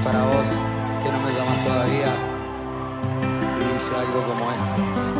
para vos, que no me llamas todavía. Y dice algo como esto.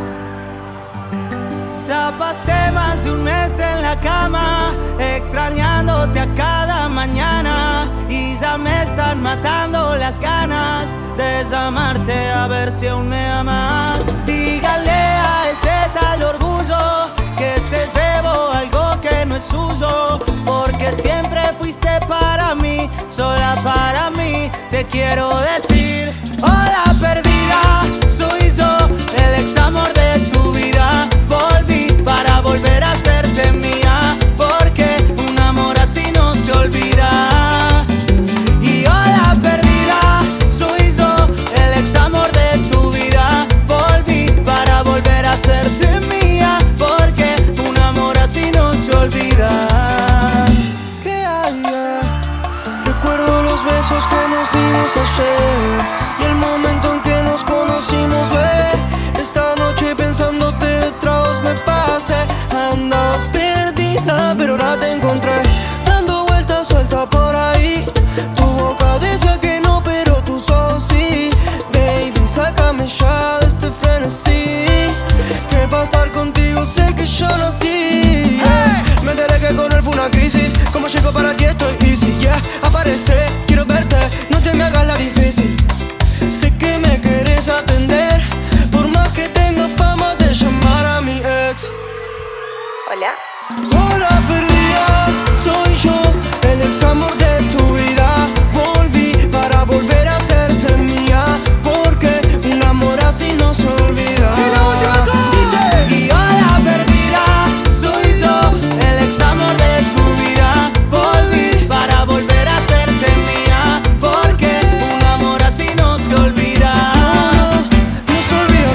Ya pasé más de un mes en la cama, extrañándote a cada mañana, y ya me están matando las ganas de llamarte a ver si aún me amas. Dígale a ese tal orgullo que se llevó algo que no es suyo, porque siempre fuiste para mí, sola para mí. Te quiero decir, hola perdida, soy yo, el ex amor de tu vida. Volví para volver a hacerte mía, porque un amor así no se olvida. Y hola perdida, soy yo, el ex amor de tu vida. Volví para volver a hacerte mía, porque un amor así no se olvida. ¿Qué hay? Recuerdo los besos que nos dimos ayer y el momento en que nos conocimos, ver. Esta noche pensándote detrás me pasé. Andabas perdida, pero ahora te encontré, dando vueltas suelta por ahí. Tu boca decía que no, pero tus ojos sí. Baby, sácame ya de este frenesí, que para estar contigo sé que yo nací. Me enteré que con él fue una crisis. Como llego para aquí estoy easy, yeah. Aparece, quiero verte, no te me hagas la difícil. Sé que me querés atender, por más que tenga fama de llamar a mi ex. Hola. Hola perdida, soy yo, el ex amor de tu vida. Volví para volver a hacerte mía, porque un amor así no se olvida. Y hola perdida, soy yo, el ex amor de tu vida. Volví para volver a hacerte mía, porque un amor así no se olvida. No se olvida,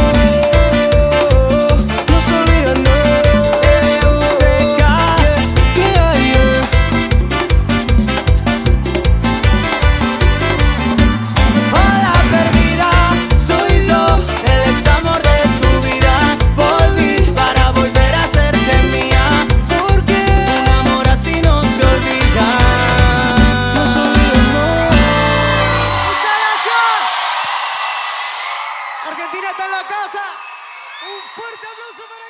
no. No se olvida, no. ¿Qué hay? Hola perdida, soy yo, el ex amor de tu vida. Volví para volver a hacerte mía, porque un amor así no se olvida. No se olvida, no. Argentina está en la casa. Un fuerte aplauso para